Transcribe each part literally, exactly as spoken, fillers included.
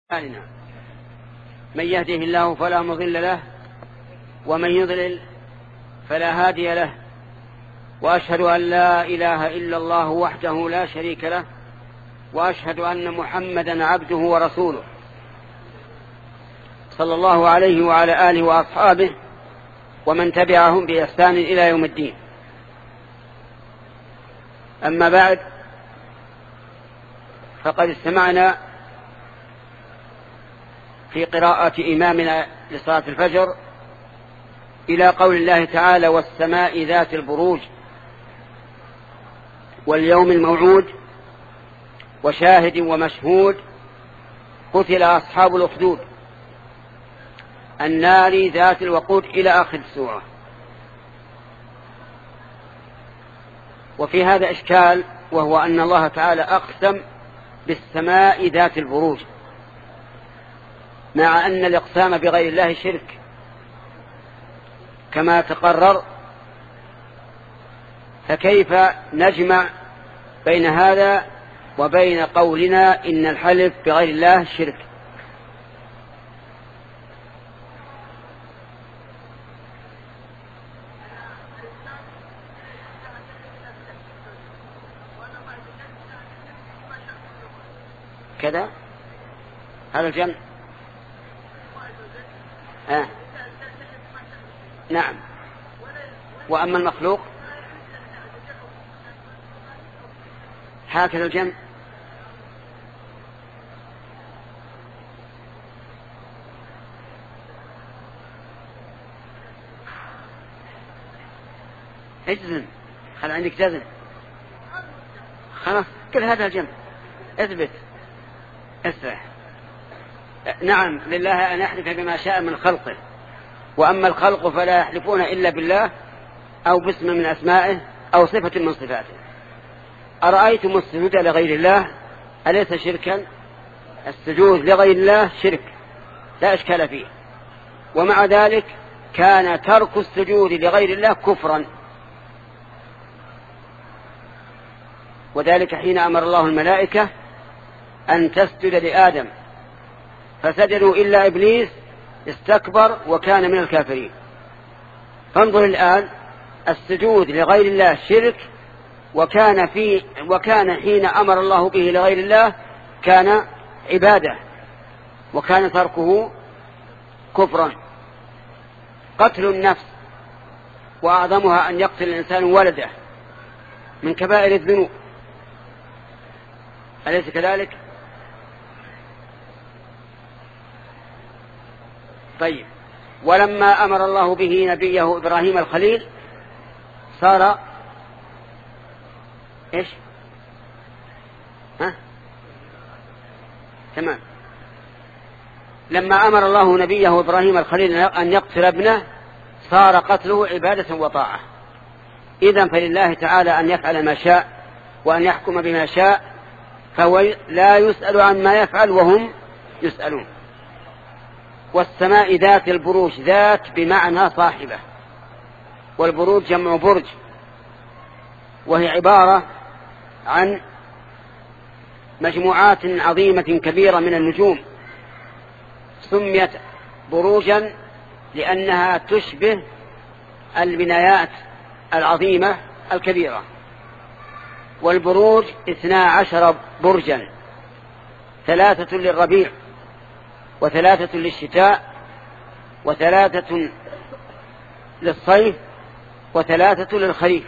من يهده الله فلا مضل له ومن يضلل فلا هادي له، وأشهد أن لا إله إلا الله وحده لا شريك له، وأشهد أن محمدا عبده ورسوله صلى الله عليه وعلى آله وأصحابه ومن تبعهم بإحسان إلى يوم الدين. أما بعد، فقد استمعنا في قراءة إمامنا لصلاة الفجر إلى قول الله تعالى: والسماء ذات البروج واليوم الموعود وشاهد ومشهود قتل أصحاب الأخدود النار ذات الوقود إلى آخر السورة. وفي هذا إشكال، وهو أن الله تعالى أقسم بالسماء ذات البروج، مع أن الإقسام بغير الله شرك كما تقرر، فكيف نجمع بين هذا وبين قولنا إن الحلف بغير الله شرك؟ كذا هذا الجمع. آه. نعم. وأما المخلوق هكذا الجمع. اجزم، خل عندك جزم، خلاص كل هذا الجمع. اثبت اسرح. نعم، لله أن يحلف بما شاء من خلقه، وأما الخلق فلا يحلفون إلا بالله أو باسم من أسمائه أو صفة من صفاته. أرأيتم السجود لغير الله أليس شركا؟ السجود لغير الله شرك لا إشكال فيه، ومع ذلك كان ترك السجود لغير الله كفرا، وذلك حين أمر الله الملائكة أن تسجد لآدم فسجدوا إلا إبليس استكبر وكان من الكافرين. فانظر الآن، السجود لغير الله شرك، وكان في وكان حين أمر الله به لغير الله كان عبادة، وكان تركه كفرا. قتل النفس وأعظمها أن يقتل الإنسان ولده من كبائر الذنوب، أليس كذلك؟ طيب، ولما أمر الله به نبيه إبراهيم الخليل صار إيش؟ ها؟ تمام. لما أمر الله نبيه إبراهيم الخليل أن يقتل ابنه صار قتله عبادة وطاعة. إذن فلله تعالى أن يفعل ما شاء وأن يحكم بما شاء، فهو لا يسأل عما يفعل وهم يسألون. والسماء ذات البروج، ذات بمعنى صاحبة، والبروج جمع برج، وهي عبارة عن مجموعات عظيمة كبيرة من النجوم، سميت بروجا لأنها تشبه البنايات العظيمة الكبيرة. والبروج اثنا عشر برجا، ثلاثة للربيع وثلاثة للشتاء وثلاثة للصيف وثلاثة للخريف.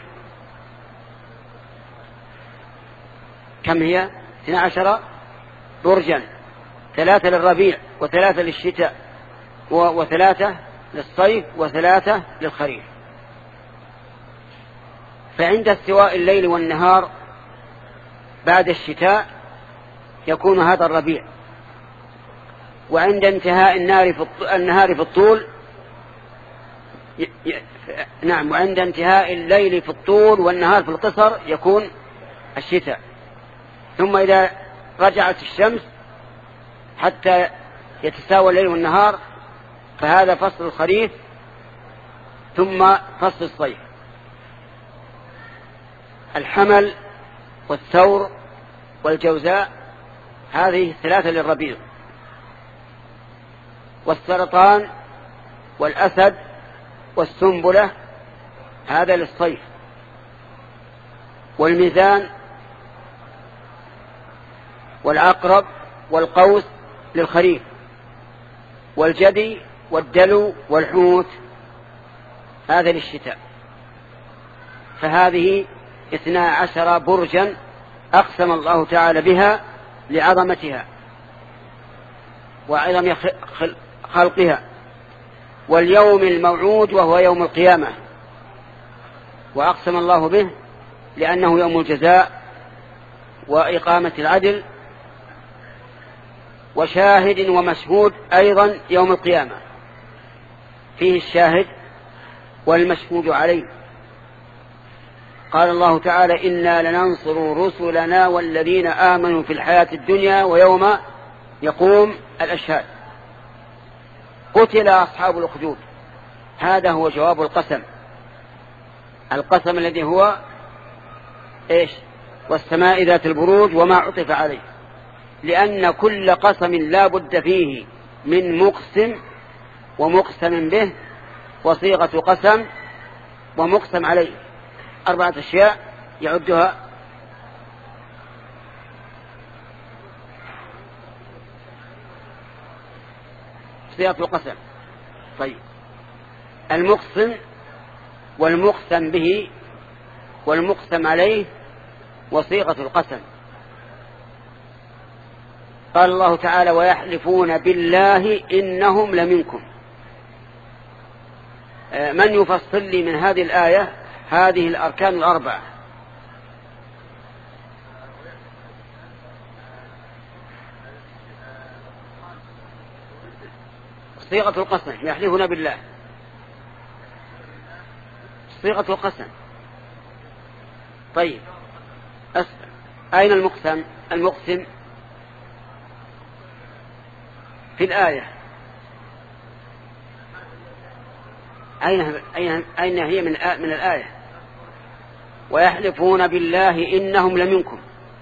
كم هي؟ اثنا عشر برجا، ثلاثة للربيع وثلاثة للشتاء وثلاثة للصيف وثلاثة للخريف. فعند استواء الليل والنهار بعد الشتاء يكون هذا الربيع، وعند انتهاء النهار في النهار في الطول ي... ي... نعم وعند انتهاء الليل في الطول والنهار في القصر يكون الشتاء. ثم إذا رجعت الشمس حتى يتساوى الليل والنهار فهذا فصل الخريف، ثم فصل الصيف. الحمل والثور والجوزاء هذه ثلاثة للربيع، والسرطان والأسد والسنبلة هذا للصيف، والميزان والعقرب والقوس للخريف، والجدي والدلو والحوت هذا للشتاء. فهذه اثنا عشر برجا أقسم الله تعالى بها لعظمتها وعظم خلقها، واليوم الموعود وهو يوم القيامة، وأقسم الله به لأنه يوم الجزاء وإقامة العدل، وشاهد ومشهود أيضا يوم القيامة، فيه الشاهد والمشهود عليه. قال الله تعالى: إنا لننصر رسلنا والذين آمنوا في الحياة الدنيا ويوم يقوم الأشهاد. قتل أصحاب الأخدود، هذا هو جواب القسم، القسم الذي هو إيش؟ والسماء ذات البروج وما عطف عليه، لأن كل قسم لا بد فيه من مقسم ومقسم به وصيغة قسم ومقسم عليه، أربعة أشياء يعدها صيغة القسم. طيب، المقسم والمقسم به والمقسم عليه وصيغة القسم. قال الله تعالى: ويحلفون بالله إنهم لمنكم. من يفصل لي من هذه الآية هذه الأركان الأربعة؟ صيغة القسم، يحلفون بالله، صيغة القسم. طيب، أين المقسم؟ المقسم في الآية، أين أين أين هي من من الآية؟ ويحلفون بالله إنهم لمنكم.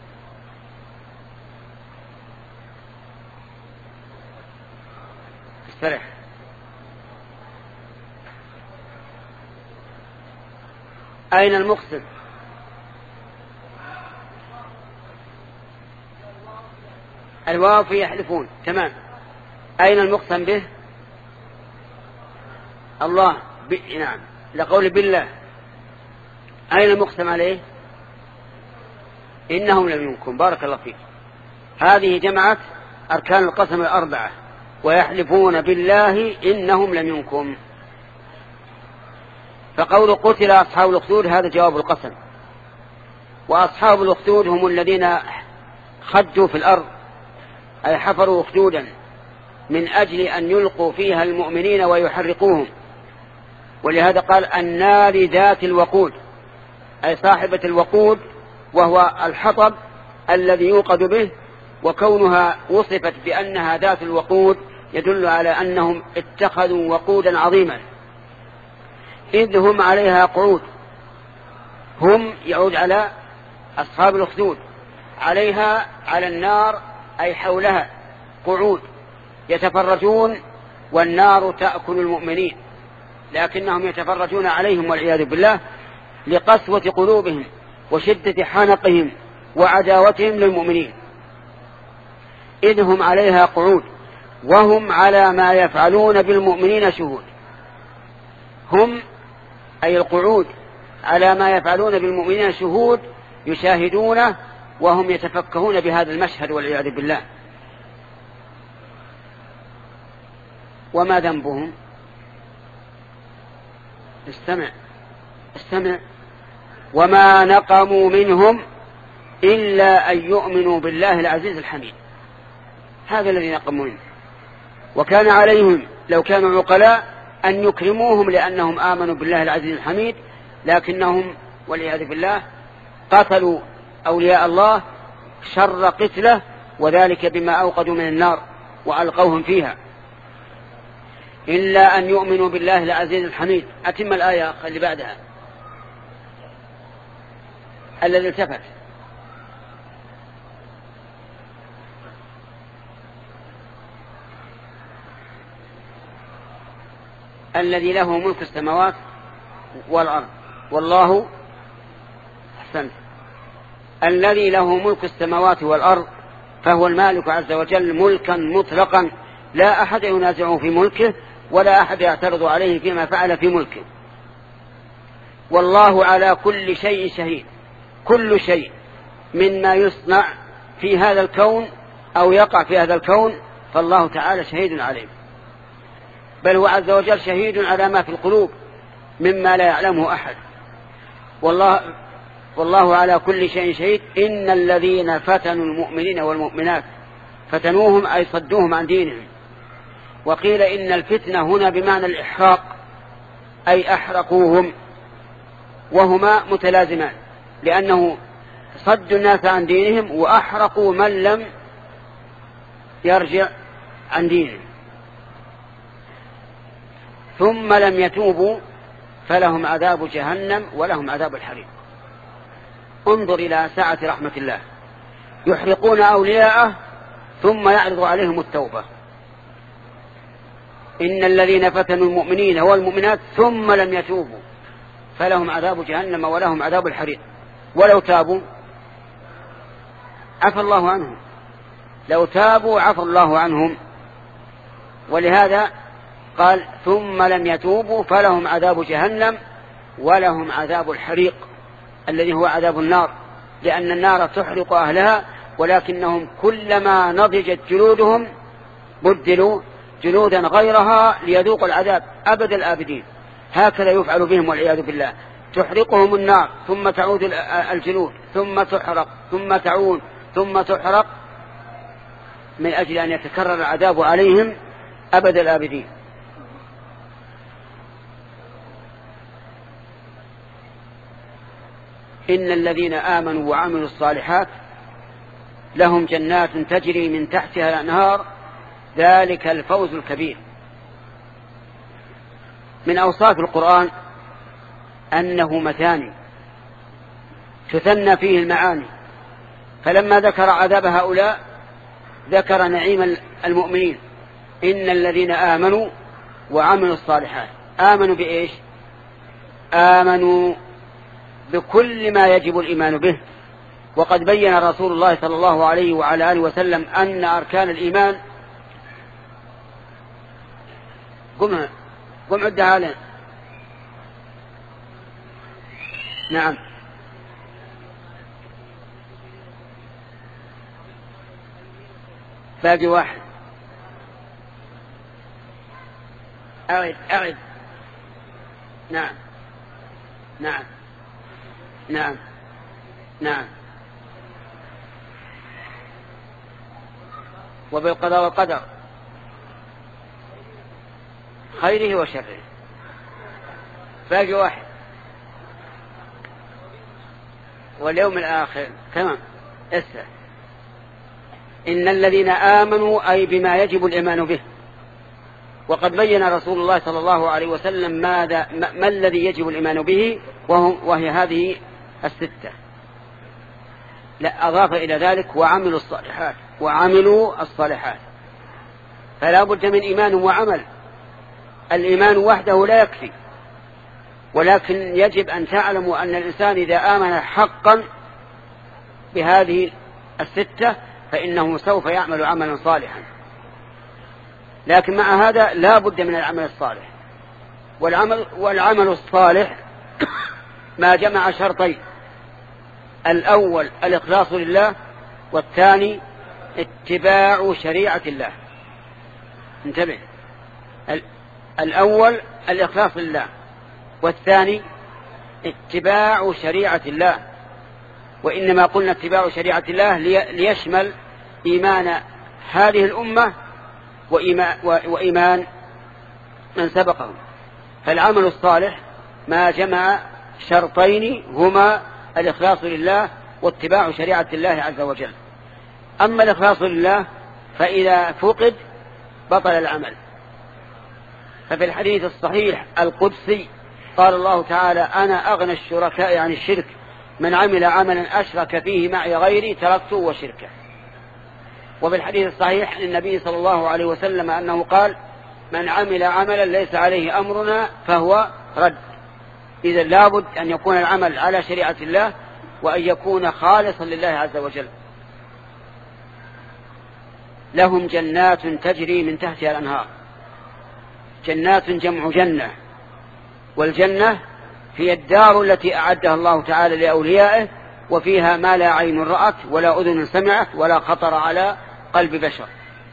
استرح. أين المقسم؟ الواو في يحلفون، تمام. أين المقسم به؟ الله ب... نعم، لقول بالله. أين المقسم عليه؟ إنهم لمنكم. بارك الله فيك. هذه جمعت أركان القسم الأربعة: ويحلفون بالله إنهم لمنكم. فقول قتل أصحاب الأخدود هذا جواب القسم، وأصحاب الأخدود هم الذين خدوا في الأرض، أي حفروا أخدودا من أجل أن يلقوا فيها المؤمنين ويحرقوهم. ولهذا قال: النار ذات الوقود، أي صاحبة الوقود، وهو الحطب الذي يوقد به. وكونها وصفت بأنها ذات الوقود يدل على أنهم اتخذوا وقودا عظيما، إذ هم عليها قعود. هم يعود على أصحاب الأخدود، عليها على النار أي حولها قعود يتفرجون، والنار تأكل المؤمنين، لكنهم يتفرجون عليهم والعياذ بالله لقسوة قلوبهم وشدة حنقهم وعداوتهم للمؤمنين. إذ هم عليها قعود وهم على ما يفعلون بالمؤمنين شهود. هم أي القعود على ما يفعلون بالمؤمنين شهود، يشاهدونه وهم يتفكهون بهذا المشهد والعياذ بالله. وما ذنبهم؟ استمع استمع وما نقموا منهم إلا أن يؤمنوا بالله العزيز الحميد. هذا الذي نقموا منه، وكان عليهم لو كانوا عقلاء أن يكرموهم لأنهم آمنوا بالله العزيز الحميد، لكنهم والعياذ بالله قتلوا أولياء الله شر قتله، وذلك بما أوقدوا من النار وألقوهم فيها. إلا أن يؤمنوا بالله العزيز الحميد. أتم الآية اللي بعدها الذي التفت. الذي له ملك السماوات والأرض. والله أحسنت، الذي له ملك السماوات والأرض فهو المالك عز وجل ملكا مطلقا لا أحد ينازعه في ملكه ولا أحد يعترض عليه فيما فعل في ملكه. والله على كل شيء شهيد، كل شيء مما يصنع في هذا الكون أو يقع في هذا الكون فالله تعالى شهيد عليه، بل هو عز وجل شهيد على ما في القلوب مما لا يعلمه أحد. والله, والله على كل شيء شهيد. إن الذين فتنوا المؤمنين والمؤمنات فتنوهم أي صدوهم عن دينهم. وقيل إن الفتنة هنا بمعنى الإحراق أي أحرقوهم، وهما متلازمان، لأنه صدوا الناس عن دينهم وأحرقوا من لم يرجع عن دينهم. ثم لم يتوبوا فلهم عذاب جهنم ولهم عذاب الحريق. انظر إلى سعة رحمة الله، يحرقون أولياءه ثم يعرض عليهم التوبة. إن الذين فتنوا المؤمنين والمؤمنات ثم لم يتوبوا فلهم عذاب جهنم ولهم عذاب الحريق. ولو تابوا عفى الله عنهم، لو تابوا عفى الله عنهم. ولهذا قال ثم لم يتوبوا فلهم عذاب جهنم ولهم عذاب الحريق الذي هو عذاب النار، لأن النار تحرق أهلها، ولكنهم كلما نضجت جلودهم بدلوا جلودا غيرها ليذوقوا العذاب أبد الآبدين. هكذا يفعل بهم والعياذ بالله، تحرقهم النار ثم تعود الجلود ثم تحرق ثم تعود ثم تحرق من أجل أن يتكرر العذاب عليهم أبد الآبدين. إن الذين آمنوا وعملوا الصالحات لهم جنات تجري من تحتها الأنهار ذلك الفوز الكبير. من أوصاف القرآن أنه مثاني تثنى فيه المعاني، فلما ذكر عذاب هؤلاء ذكر نعيم المؤمنين. إن الذين آمنوا وعملوا الصالحات، آمنوا بإيش؟ آمنوا بكل ما يجب الإيمان به. وقد بين رسول الله صلى الله عليه وعلى آله وسلم أن أركان الإيمان قم قم عدها لنا. نعم باقي واحد. أعد أعد نعم نعم نعم نعم وبالقضاء والقدر خيره وشره. باقي واحد واليوم الآخر. تمام. اسأل. إن الذين آمنوا أي بما يجب الإيمان به. وقد بين رسول الله صلى الله عليه وسلم ماذا ما الذي يجب الإيمان به، وهي هذه الستة. لا أضاف إلى ذلك وعملوا الصالحات وعملوا الصالحات. فلا بد من إيمان وعمل. الإيمان وحده لا يكفي، ولكن يجب أن تعلموا أن الإنسان إذا آمن حقا بهذه الستة فإنه سوف يعمل عملا صالحا. لكن مع هذا لا بد من العمل الصالح. والعمل, والعمل الصالح ما جمع شرطين: الأول الإخلاص لله، والثاني اتباع شريعة الله. انتبه، الأول الإخلاص لله، والثاني اتباع شريعة الله. وإنما قلنا اتباع شريعة الله ليشمل إيمان هذه الأمة وإيمان من سبقهم. فالعمل الصالح ما جمع شرطين هما الإخلاص لله واتباع شريعة الله عز وجل. أما الإخلاص لله فإذا فقد بطل العمل. ففي الحديث الصحيح القدسي قال الله تعالى: أنا أغنى الشركاء عن الشرك، من عمل عملا أشرك فيه معي غيري تركته وشركه. وفي الحديث الصحيح عن النبي صلى الله عليه وسلم أنه قال: من عمل عملا ليس عليه أمرنا فهو رد. إذا لابد أن يكون العمل على شريعة الله وأن يكون خالصا لله عز وجل. لهم جنات تجري من تحتها الأنهار. جنات جمع جنة، والجنة هي الدار التي أعدها الله تعالى لأوليائه، وفيها ما لا عين رأت ولا أذن سمعت ولا خطر على قلب بشر.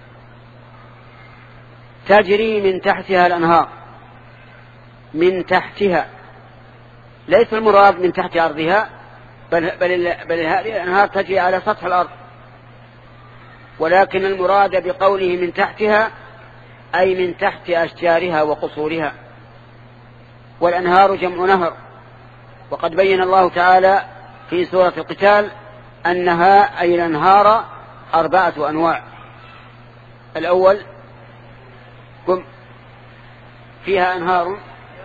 تجري من تحتها الأنهار. من تحتها ليس المراد من تحت أرضها، بل, بل, بل هذه الأنهار تجري على سطح الأرض، ولكن المراد بقوله من تحتها أي من تحت أشجارها وقصورها. والأنهار جمع نهر، وقد بين الله تعالى في سورة القتال أنها أي الأنهار أربعة أنواع. الأول قم فيها أنهار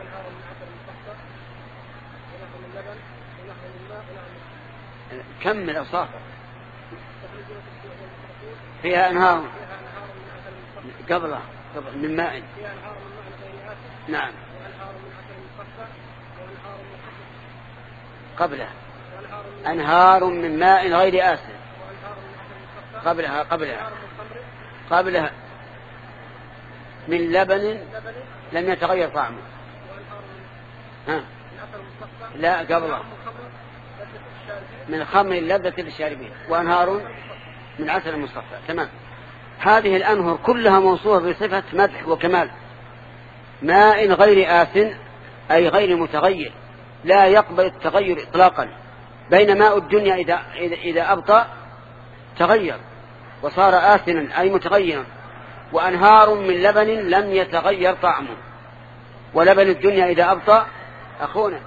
كمل أوصاف. فيها أنهار قبلها قبل من ماء. نعم قبلها أنهار من ماء غير آسن. قبلها قبلها قبلها من لبن لم يتغير طعمه. ها لا قبلها من خمر لذة للشاربين، وأنهار من عسل مصفى. تمام. هذه الأنهر كلها موصوفة بصفة مدح وكمال. ماء غير آسن أي غير متغير، لا يقبل التغير إطلاقا. بين ماء الدنيا إذا, إذا, إذا أبطأ تغير وصار آسنا أي متغيرا، وأنهار من لبن لم يتغير طعمه. ولبن الدنيا إذا أبطأ أخونا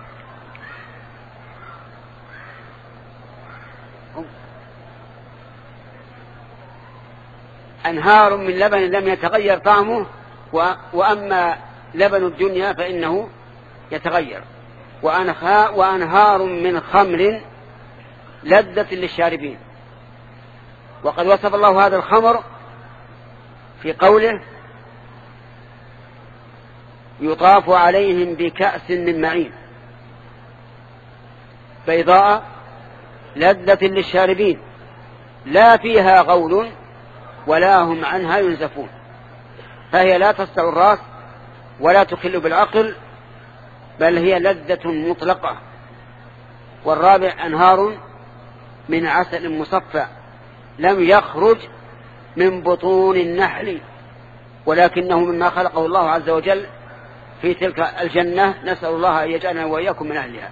أنهار من لبن لم يتغير طعمه، وأما لبن الدنيا فإنه يتغير. وأنهار من خمر لذة للشاربين. وقد وصف الله هذا الخمر في قوله يطاف عليهم بكأس من معين بيضاء لذة للشاربين لا فيها غول ولا هم عنها ينزفون. فهي لا تسع الراس ولا تخل بالعقل، بل هي لذة مطلقة. والرابع أنهار من عسل مصفى لم يخرج من بطون النحل، ولكنه مما خلقه الله عز وجل في تلك الجنة. نسأل الله أن يجعلنا وإياكم من أهلها.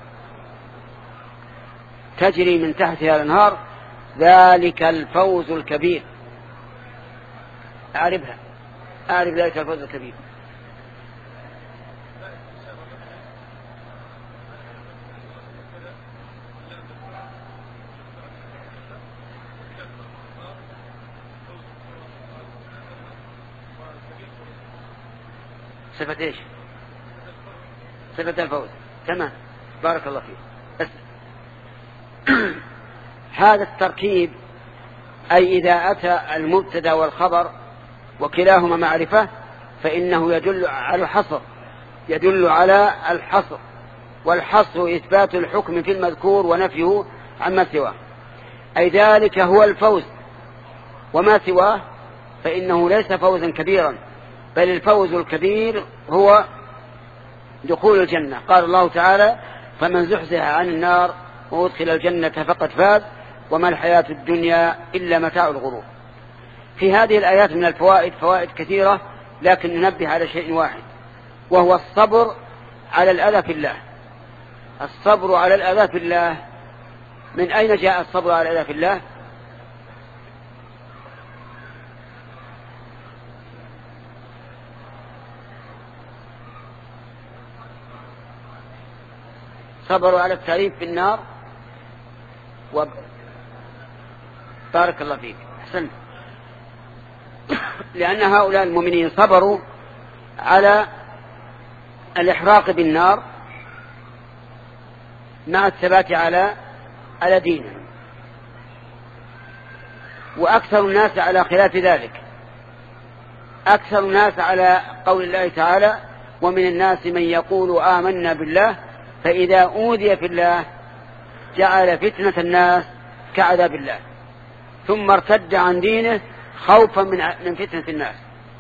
تجري من تحتها الأنهار ذلك الفوز الكبير. أعرفها أعرف ذلك الفوز الكبير. صفة إيش؟ صفة الفوز. تمام بارك الله فيك. بس هذا التركيب أي إذا أتى المبتدا والخبر وكلاهما معرفة فإنه يدل على الحصر، يدل على الحصر. والحصر إثبات الحكم في المذكور ونفيه عما سواه، أي ذلك هو الفوز، وما سواه فإنه ليس فوزا كبيرا، بل الفوز الكبير هو دخول الجنة. قال الله تعالى فمن زحزح عن النار وادخل الجنة فقد فاز وما الحياة الدنيا إلا متاع الغرور. في هذه الآيات من الفوائد فوائد كثيرة، لكن ننبه على شيء واحد، وهو الصبر على الأذى في الله. الصبر على الأذى في الله. من أين جاء الصبر على الأذى في الله؟ صبروا على التعريف في النار و... بارك الله فيك أحسنت. لأن هؤلاء المؤمنين صبروا على الإحراق بالنار مع الثبات على على دينهم، وأكثر الناس على خلاف ذلك. أكثر الناس على قول الله تعالى ومن الناس من يقول آمنا بالله فإذا أوذي في الله جعل فتنة الناس كعذاب الله ثم ارتد عن دينه خوفا من فتنة الناس.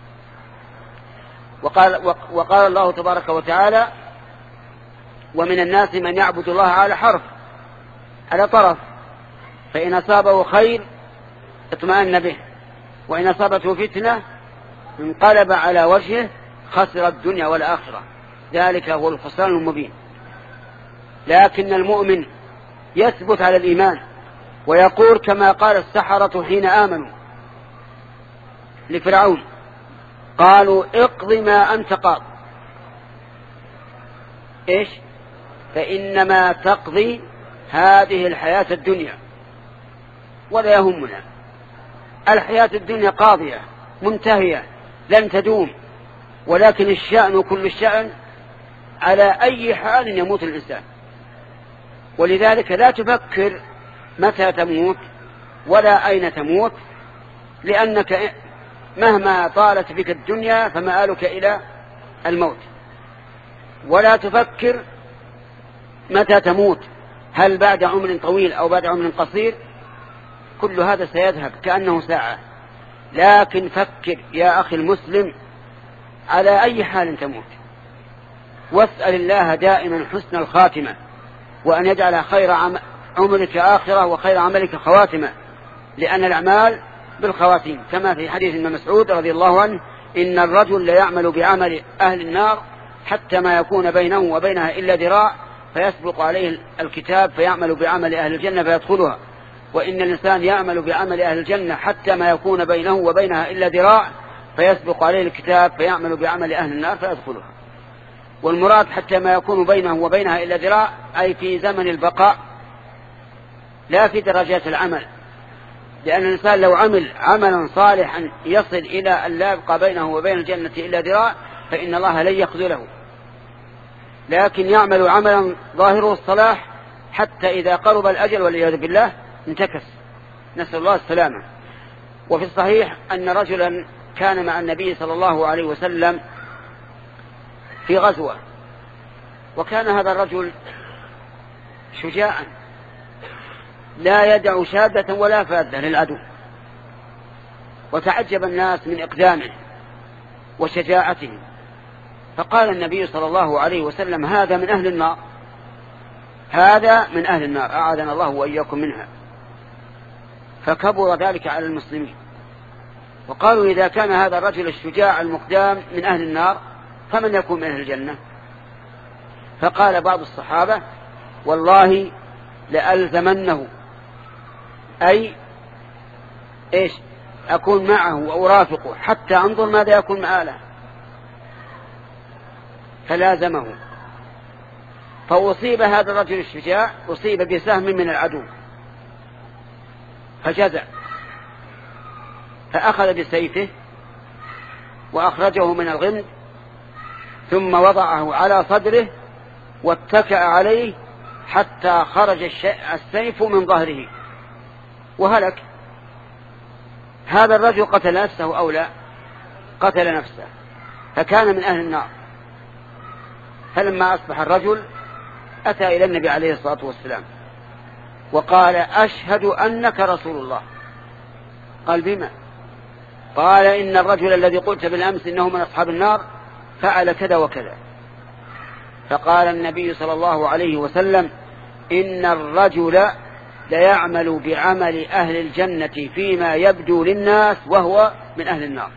وقال, وقال الله تبارك وتعالى ومن الناس من يعبد الله على حرف على طرف فإن أصابه خير اطمأن به وإن أصابته فتنة انقلب على وجهه خسر الدنيا والآخرة ذلك هو الخسران المبين. لكن المؤمن يثبت على الإيمان ويقول كما قال السحرة حين آمنوا لفرعون قالوا اقض ما أنت قاض إيش فإنما تقضي هذه الحياة الدنيا ولا يهمنا. الحياة الدنيا قاضية منتهية لن تدوم ولكن الشأن كل الشأن على أي حال يموت الإنسان. ولذلك لا تفكر متى تموت ولا أين تموت لأنك مهما طالت بك الدنيا فمآلك إلى الموت. ولا تفكر متى تموت هل بعد عمر طويل أو بعد عمر قصير كل هذا سيذهب كأنه ساعة. لكن فكر يا أخي المسلم على أي حال تموت واسأل الله دائما حسن الخاتمة وأن يجعل خير عمرك آخرة وخير عملك خواتمة لأن الأعمال بالخواتيم كما في حديث ابن مسعود رضي الله عنه إن الرجل ليعمل بعمل أهل النار حتى ما يكون بينه وبينها إلا ذراع فيسبق عليه الكتاب فيعمل بعمل أهل الجنة فيدخلها وإن الإنسان يعمل بعمل أهل الجنة حتى ما يكون بينه وبينها إلا ذراع فيسبق عليه الكتاب فيعمل بعمل أهل النار فيدخلها. والمراد حتى ما يكون بينه وبينها إلا ذراع أي في زمن البقاء لا في درجات العمل لأن الإنسان لو عمل عملا صالحا يصل إلى أن لا يبقى بينه وبين الجنة إلا ذراع فإن الله لن يخذله. لكن يعمل عملا ظاهره الصلاح حتى إذا قرب الأجل والعياذ بالله انتكس نسأل الله السلامة. وفي الصحيح أن رجلا كان مع النبي صلى الله عليه وسلم في غزوة وكان هذا الرجل شجاعا لا يدع شاذة ولا فاذة للعدو وتعجب الناس من إقدامه وشجاعته فقال النبي صلى الله عليه وسلم هذا من أهل النار هذا من أهل النار أعاذنا الله وإياكم منها. فكبر ذلك على المسلمين وقالوا إذا كان هذا الرجل الشجاع المقدام من أهل النار فمن يكون من أهل الجنة. فقال بعض الصحابة والله لألزمنه أي إيش أكون معه وأرافقه حتى أنظر ماذا يكون مآله. فلازمه فأصيب هذا الرجل الشجاع أصيب بسهم من العدو فجزع فأخذ بسيفه وأخرجه من الغمد ثم وضعه على صدره واتكأ عليه حتى خرج السيف من ظهره وهلك. هذا الرجل قتل نفسه أو لا قتل نفسه فكان من أهل النار. فلما أصبح الرجل أتى إلى النبي عليه الصلاة والسلام وقال أشهد أنك رسول الله. قال بما؟ قال إن الرجل الذي قلت بالأمس إنه من أصحاب النار فعل كذا وكذا. فقال النبي صلى الله عليه وسلم إن الرجل ليعمل بعمل أهل الجنة فيما يبدو للناس وهو من أهل النار.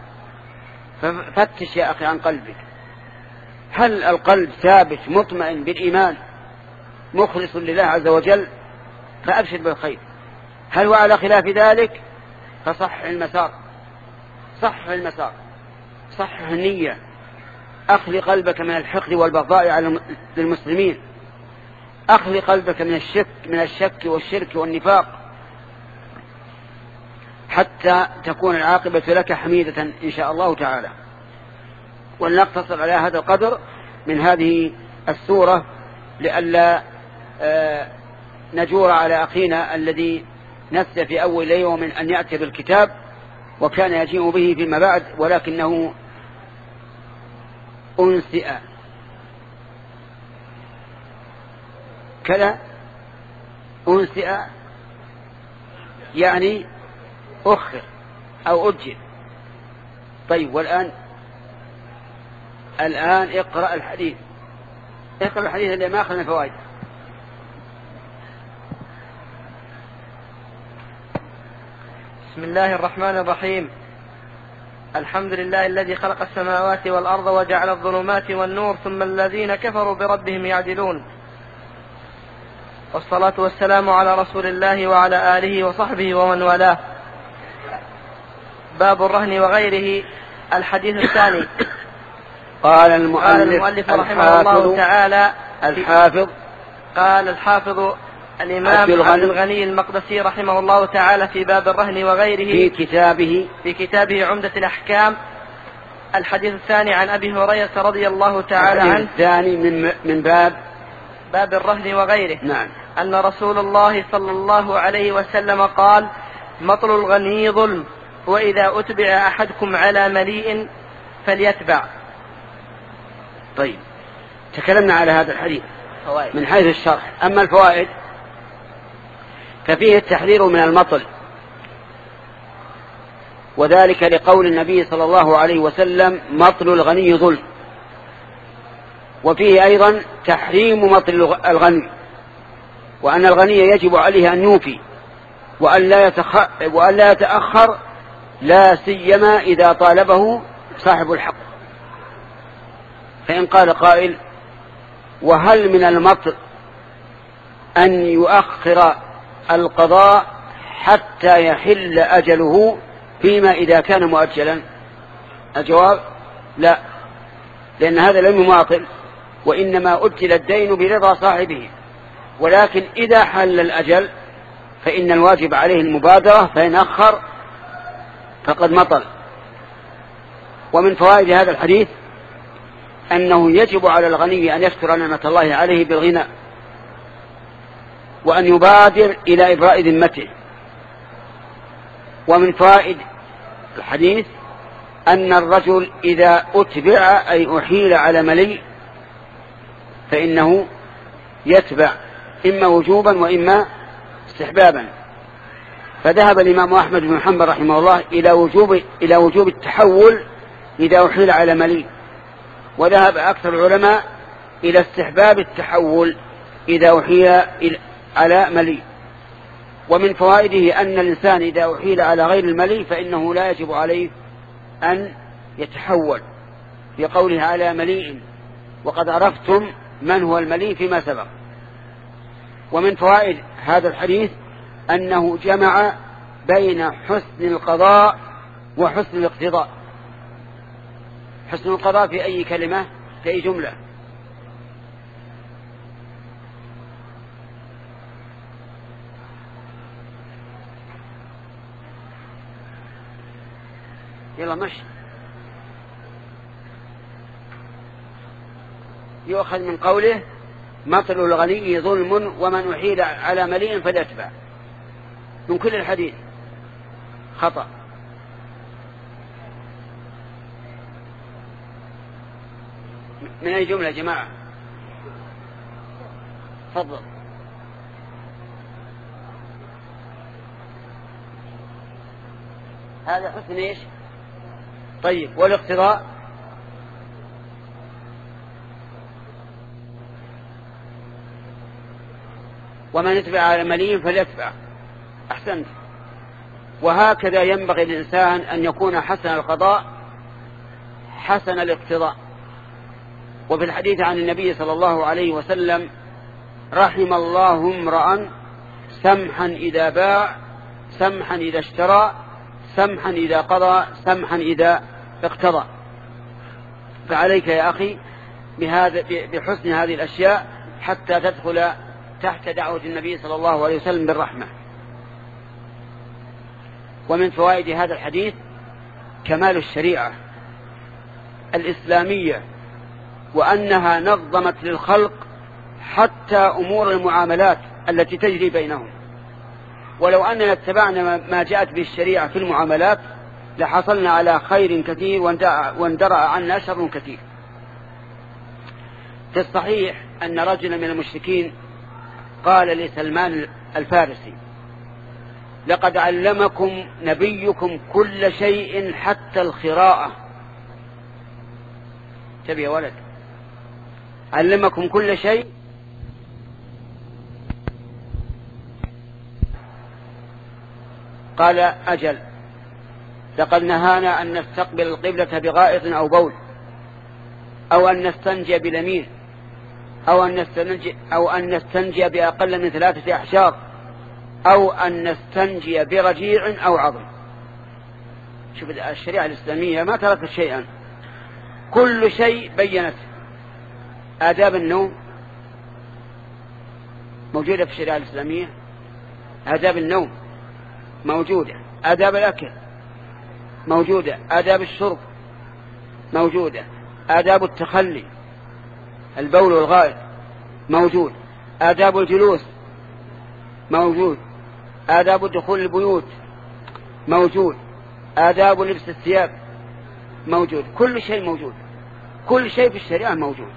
ففتش يا أخي عن قلبك هل القلب ثابت مطمئن بالإيمان مخلص لله عز وجل فأبشر بالخير. هل هو على خلاف ذلك فصح المسار صح المسار صح النية أخلي قلبك من الحقد والبغضاء على المسلمين أخلي قلبك من الشك من الشك والشرك والنفاق حتى تكون العاقبة لك حميدة إن شاء الله تعالى. ولنقتصر على هذا القدر من هذه السورة لئلا آه نجور على أخينا الذي نسي في أول يوم أن يأتي بالكتاب وكان يجيء به فيما بعد، ولكنه أنسئ كذا. أنسئ يعني أخر أو أجل. طيب، والآن الآن اقرأ الحديث، اقرأ الحديث اللي ما أخذنا فوائد. بسم الله الرحمن الرحيم. الحمد لله الذي خلق السماوات والأرض وجعل الظلمات والنور ثم الذين كفروا بربهم يعدلون، والصلاة والسلام على رسول الله وعلى آله وصحبه ومن والاه. باب الرهن وغيره. الحديث الثاني. قال المؤلف, قال المؤلف رحمه الله تعالى الحافظ قال الحافظ الإمام عبد الغني المقدسي رحمه الله تعالى في باب الرهن وغيره في كتابه في كتابه عمدة الأحكام. الحديث الثاني عن أبي هريرة رضي الله تعالى عنه. الثاني من من باب باب الرهن وغيره. نعم. أن رسول الله صلى الله عليه وسلم قال: مطل الغني ظلم، وإذا أتبع أحدكم على مليء فليتبع. طيب، تكلمنا على هذا الحديث فوائد. من حيث الشرح. أما الفوائد ففيه التحذير من المطل، وذلك لقول النبي صلى الله عليه وسلم: مطل الغني ظلم. وفيه أيضا تحريم مطل الغني، وأن الغني يجب عليه أن يوفي وأن لا, يتخ... وأن لا يتأخر، لا سيما إذا طالبه صاحب الحق. فإن قال قائل: وهل من المطل أن يؤخر القضاء حتى يحل أجله فيما إذا كان مؤجلا؟ الجواب: لا، لأن هذا لم يماطل، وإنما أجل الدين برضا صاحبه. ولكن إذا حل الأجل فإن الواجب عليه المبادرة، فإن أخر فقد مطل. ومن فوائد هذا الحديث أنه يجب على الغني أن يشكر نعمة الله عليه بالغنى، وأن يبادر إلى إبراء ذمته. ومن فوائد الحديث أن الرجل إذا أتبع أي أحيل على ملي فإنه يتبع إما وجوبا وإما استحبابا. فذهب الإمام أحمد بن حنبل رحمه الله إلى وجوب إلى وجوب التحول إذا أحيل على ملي، وذهب أكثر العلماء إلى استحباب التحول إذا أحيل على ملي. ومن فوائده أن الإنسان إذا أحيل على غير الملي فإنه لا يجب عليه أن يتحول، في قوله على مليء، وقد عرفتم من هو الملي فيما سبق. ومن فوائد هذا الحديث أنه جمع بين حسن القضاء وحسن الاقتضاء. حسن القضاء في أي كلمة، في أي جملة؟ يلا مشي. يؤخذ من قوله: مطل الغني ظلم، ومن أحيل على مليء فليتبع. من كل الحديث خطأ. من أي جملة يا جماعة؟ تفضل. هذا حسن ايش؟ طيب، والاقتضاء؟ ومن يتبع على مليء فليتبع. أحسنت. وهكذا ينبغي الإنسان أن يكون حسن القضاء حسن الاقتضاء. وفي الحديث عن النبي صلى الله عليه وسلم: رحم الله امرأ سمحا إذا باع، سمحا إذا اشترى، سمحا إذا قضى، سمحا إذا اقتضى. فعليك يا أخي بهذا بحسن هذه الأشياء حتى تدخل تحت دعوة النبي صلى الله عليه وسلم بالرحمة. ومن فوائد هذا الحديث كمال الشريعة الإسلامية، وأنها نظمت للخلق حتى أمور المعاملات التي تجري بينهم. ولو أننا اتبعنا ما جاءت به الشريعة في المعاملات لحصلنا على خير كثير واندرأ عنا شر كثير. في الصحيح أن رجلا من المشركين قال لسلمان الفارسي: لقد علمكم نبيكم كل شيء حتى الخراءة. تبي يا ولد، علمكم كل شيء. قال: أجل، لقد نهانا أن نستقبل القبلة بغائط أو بول، أو أن نستنجي بلمين، أو أن نستنجي, أو أن نستنجي بأقل من ثلاثة أحجار، أو أن نستنجي برجيع أو عظم. شوف الشريعة الإسلامية ما تركت شيئا، كل شيء بينت. آداب النوم موجودة في الشريعة الإسلامية، آداب النوم موجودة، آداب الأكل موجودة، آداب الشرب موجودة، آداب التخلي البول والغائط موجود، آداب الجلوس موجود، آداب دخول البيوت موجود، آداب لبس الثياب موجود، كل شيء موجود، كل شيء في الشريعة موجود.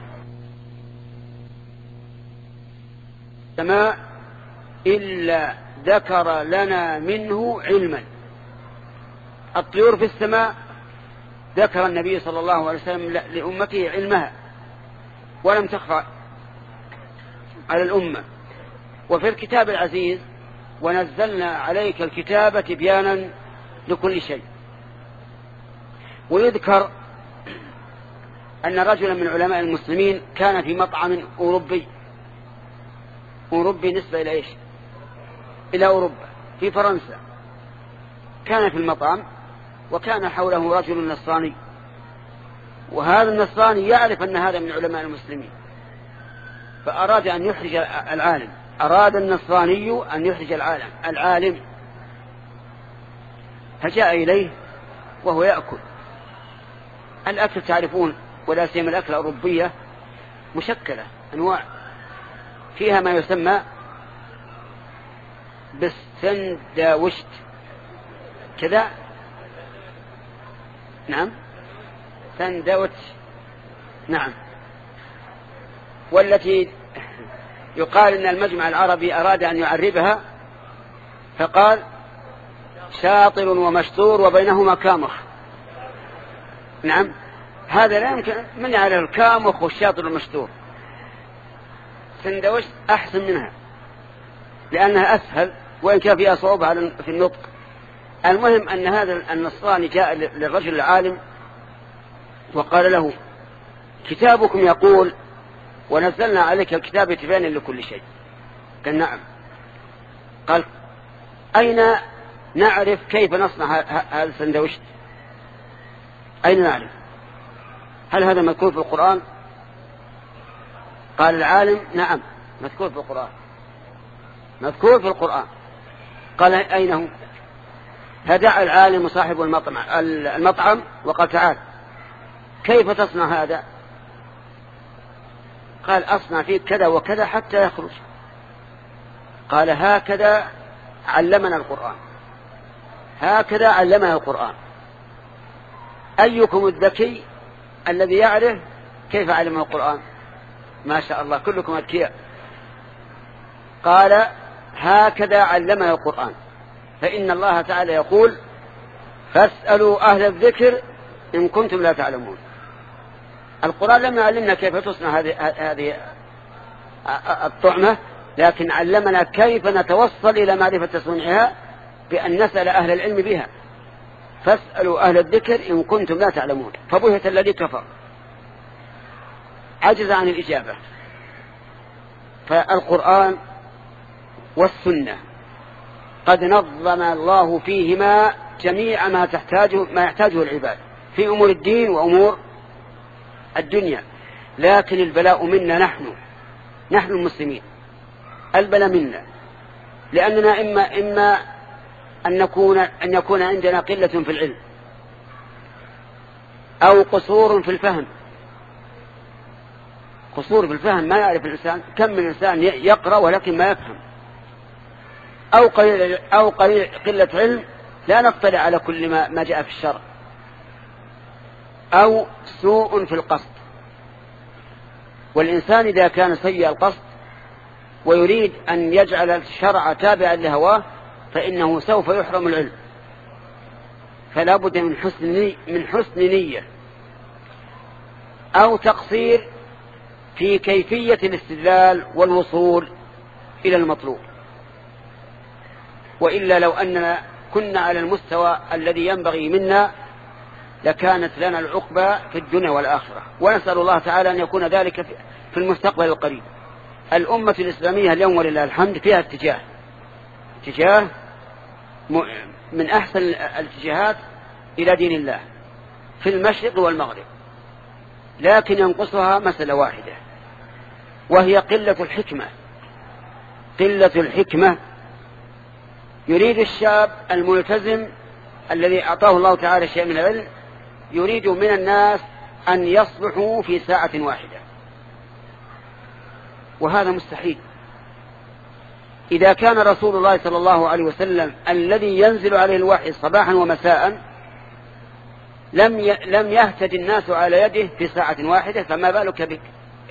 السماء إلا ذكر لنا منه علما. الطيور في السماء ذكر النبي صلى الله عليه وسلم لأمته علمها ولم تخفى على الأمة. وفي الكتاب العزيز: ونزلنا عليك الكتاب تبيانا لكل شيء. ويذكر أن رجلا من علماء المسلمين كان في مطعم أوروبي، أوروبي نسبة إلى إيش؟ إلى أوروبا، في فرنسا. كان في المطعم وكان حوله رجل نصراني، وهذا النصراني يعرف أن هذا من علماء المسلمين، فأراد أن يحرج العالم، أراد النصراني أن يحرج العالم العالم فجاء إليه وهو يأكل. الأكل تعرفون، ولا سيما الأكل الأوروبية مشكلة أنواع، فيها ما يسمى بالسندويشت كذا، نعم سندويتش، نعم، والتي يقال أن المجمع العربي أراد أن يعربها فقال: شاطر ومشطور وبينهما كامخ. نعم، هذا لا يمكن، من يعرف الكامخ والشاطر والمشطور؟ سندويشت أحسن منها لأنها أسهل، وإن كان فيها صعوبة في النطق. المهم أن هذا النصراني جاء للرجل العالم وقال له: كتابكم يقول ونزلنا عليك الكتاب تبيانا لكل شيء. قال: نعم. قال: أين نعرف كيف نصنع هذا السندويشت؟ أين نعرف؟ هل هذا مذكور في القرآن؟ قال العالم: نعم مذكور في القرآن، مذكور في القرآن. قال: أين هو؟ فدعا العالم صاحب المطعم المطعم وقال: تعال، كيف تصنع هذا؟ قال: أصنع فيه كذا وكذا حتى يخرج. قال: هكذا علمنا القرآن، هكذا علمنا القرآن. أيكم الذكي الذي يعرف كيف علمه القرآن؟ ما شاء الله كلكم أذكياء. قال: هكذا علمنا القرآن، فإن الله تعالى يقول: فاسألوا أهل الذكر إن كنتم لا تعلمون. القرآن لم يعلمنا كيف تصنع هذه الطعمة، لكن علمنا كيف نتوصل إلى معرفة تصنيعها بأن نسأل أهل العلم بها. فاسألوا أهل الذكر إن كنتم لا تعلمون. فبهت الذي كفر، عجز عن الإجابة. فالقرآن والسنة قد نظم الله فيهما جميع ما تحتاجه ما يحتاجه العباد في أمور الدين وأمور الدنيا. لكن البلاء منا نحن نحن المسلمين، البلاء منا، لأننا إما إما أن نكون أن يكون عندنا قلة في العلم أو قصور في الفهم. قصور في الفهم، ما يعرف الإنسان، كم من إنسان يقرأ ولكن ما يفهم، أو قليل أو قليل قلة علم لا نطلع على كل ما, ما جاء في الشرع، أو سوء في القصد. والإنسان إذا كان سيء القصد ويريد أن يجعل الشرع تابعا لهواه فإنه سوف يحرم العلم. فلا بد من حسن من حسن نية أو تقصير في كيفية الاستدلال والوصول إلى المطلوب. وإلا لو أننا كنا على المستوى الذي ينبغي منا لكانت لنا العقبى في الدنيا والآخرة، ونسأل الله تعالى أن يكون ذلك في المستقبل القريب. الأمة الإسلامية اليوم ولله الحمد فيها اتجاه اتجاه من أحسن الاتجاهات إلى دين الله في المشرق والمغرب، لكن ينقصها مسألة واحدة وهي قلة الحكمة. قلة الحكمة. يريد الشاب الملتزم الذي أعطاه الله تعالى شيء من العلم يريد من الناس أن يصلحوا في ساعة واحدة، وهذا مستحيل. إذا كان رسول الله صلى الله عليه وسلم الذي ينزل عليه الوحي صباحا ومساء لم لم يهتد الناس على يده في ساعة واحدة، فما بالك بك؟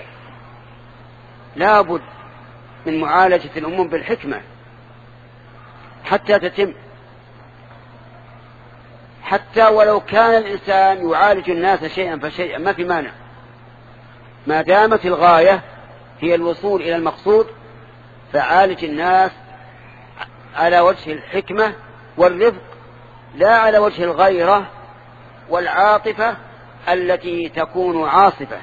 لا بد من معالجة الأمور بالحكمة حتى تتم. حتى ولو كان الإنسان يعالج الناس شيئا فشيئا ما في مانع، ما دامت الغاية هي الوصول إلى المقصود، فعالج الناس على وجه الحكمة والرفق، لا على وجه الغيرة والعاطفة التي تكون عاصفة.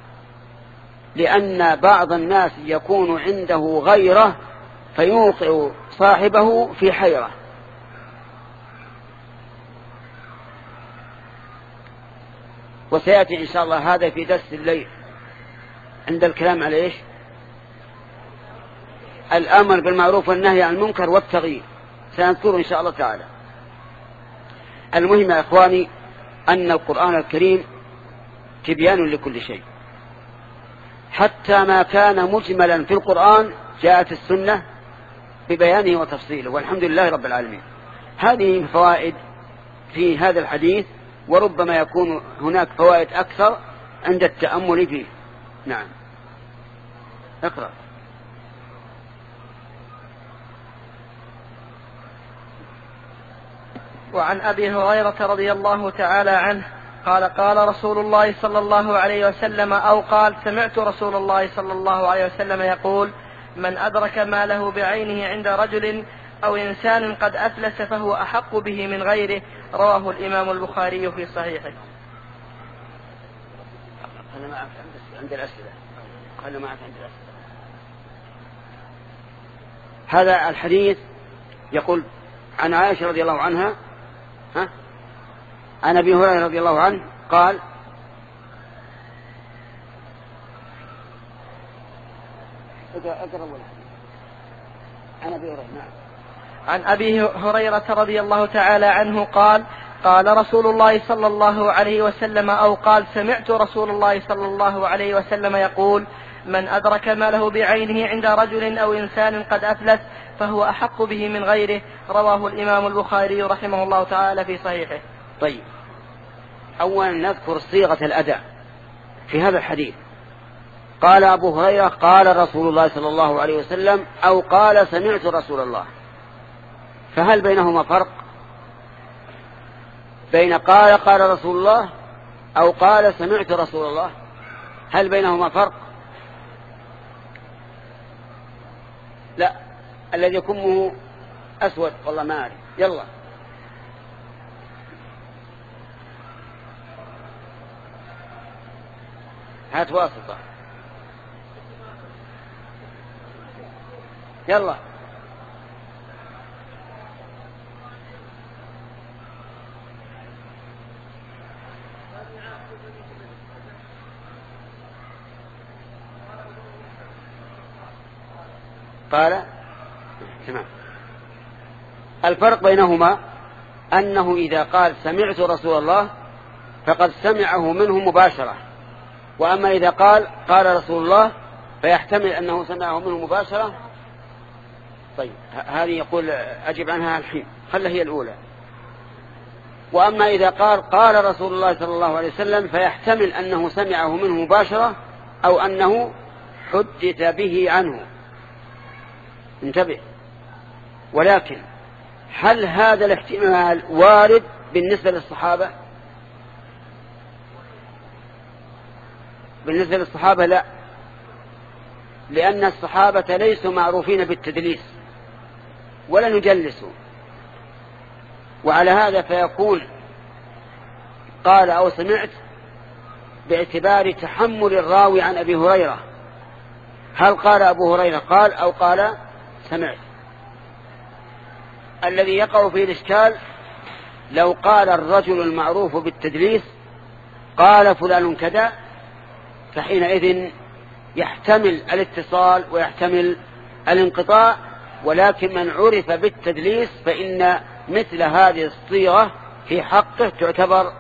لأن بعض الناس يكون عنده غيرة فيوقع صاحبه في حيرة. وسيأتي إن شاء الله هذا في درس الليل عند الكلام على إيش؟ الأمر بالمعروف والنهي عن المنكر والتغيير، سنذكره إن شاء الله تعالى. المهم يا إخواني أن القرآن الكريم تبيان لكل شيء، حتى ما كان مجملا في القرآن جاءت السنة ببيانه وتفصيله، والحمد لله رب العالمين. هذه فوائد في هذا الحديث، وربما يكون هناك فوائد أكثر عند التأمل فيه. نعم، اقرأ. وعن أبي هريرة رضي الله تعالى عنه قال قال رسول الله صلى الله عليه وسلم أو قال سمعت رسول الله صلى الله عليه وسلم يقول من أدرك ماله بعينه عند رجل أو إنسان قد أفلس فهو أحق به من غيره. رواه الإمام البخاري في صحيحه. أنا ما أعرف عند الأسئلة. أنا ما أعرف عند الأسئلة. هذا الحديث يقول عن عائشة رضي الله عنها، ها؟ عن أبي هريرة رضي الله عنه قال اقرأ ولا عن أبي هريرة. نعم. عن أبي هريرة رضي الله تعالى عنه قال قال رسول الله صلى الله عليه وسلم أو قال سمعت رسول الله صلى الله عليه وسلم يقول من أدرك ماله بعينه عند رجل أو إنسان قد أفلس فهو أحق به من غيره. رواه الإمام البخاري رحمه الله تعالى في صحيحه. طيب، أولا نذكر صيغة الأداء في هذا الحديث. قال أبو هريرة قال رسول الله صلى الله عليه وسلم أو قال سمعت رسول الله، فهل بينهما فرق بين قال قال رسول الله أو قال سمعت رسول الله؟ هل بينهما فرق؟ لا، الذي يكمه أسود والله ما أعرف. يلا هات واسطة. يلا قال تمام. الفرق بينهما أنه إذا قال سمعت رسول الله فقد سمعه منه مباشرة، وأما إذا قال قال رسول الله فيحتمل أنه سمعه منه مباشرة. طيب هذه يقول أجب عنها الحين، خلها هي الأولى. وأما إذا قال قال رسول الله صلى الله عليه وسلم فيحتمل أنه سمعه منه مباشرة أو أنه حدث به عنه. انتبه. ولكن هل هذا الاحتمال وارد بالنسبة للصحابة؟ بالنسبة للصحابة لا، لأن الصحابة ليسوا معروفين بالتدليس ولا يجلسوا، وعلى هذا فيكون قال أو سمعت باعتبار تحمل الراوي عن أبي هريرة، هل قال أبو هريرة قال أو قال سمعت. الذي يقع فيه الإشكال لو قال الرجل المعروف بالتدليس قال فلان كذا، فحينئذ يحتمل الاتصال ويحتمل الانقطاع، ولكن من عرف بالتدليس فإن مثل هذه الصيغة في حقه تعتبر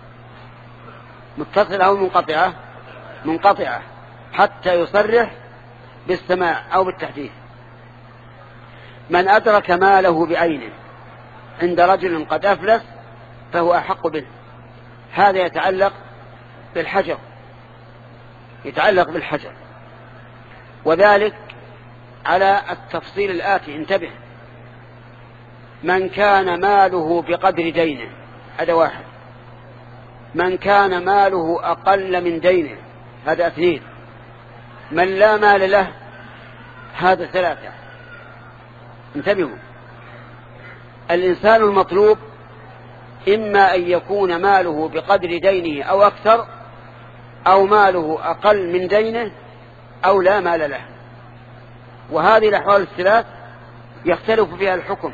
متصلة أو منقطعة منقطعة حتى يصرح بالسماع أو بالتحديث. من أدرك ماله بعينه عند رجل قد أفلس فهو أحق به. هذا يتعلق بالحجر يتعلق بالحجر وذلك على التفصيل الآتي. انتبه. من كان ماله بقدر دينه، هذا واحد. من كان ماله أقل من دينه، هذا اثنين. من لا مال له، هذا ثلاثة. انتبهوا. الإنسان المطلوب إما أن يكون ماله بقدر دينه أو أكثر، أو ماله أقل من دينه، أو لا مال له. وهذه الأحوال الثلاث يختلف فيها الحكم.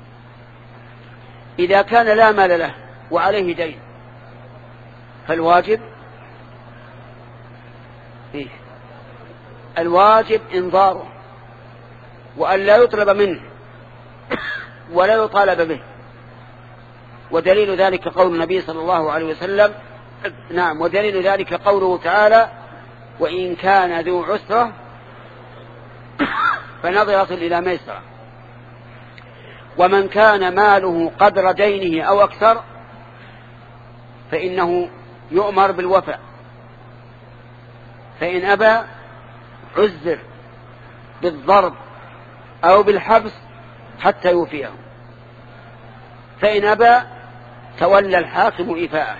إذا كان لا مال له وعليه دين فالواجب إيه؟ الواجب إنظاره وأن لا يطلب منه ولا يطالب به. ودليل ذلك قول النبي صلى الله عليه وسلم نعم ودليل ذلك قوله تعالى: وإن كان ذو عسرة فنظرة إلى ميسرة. ومن كان ماله قدر دينه أو أكثر فإنه يؤمر بالوفاء، فإن أبى عذر بالضرب أو بالحبس حتى يوفيه، فإن أبى تولى الحاكم إيفاءه.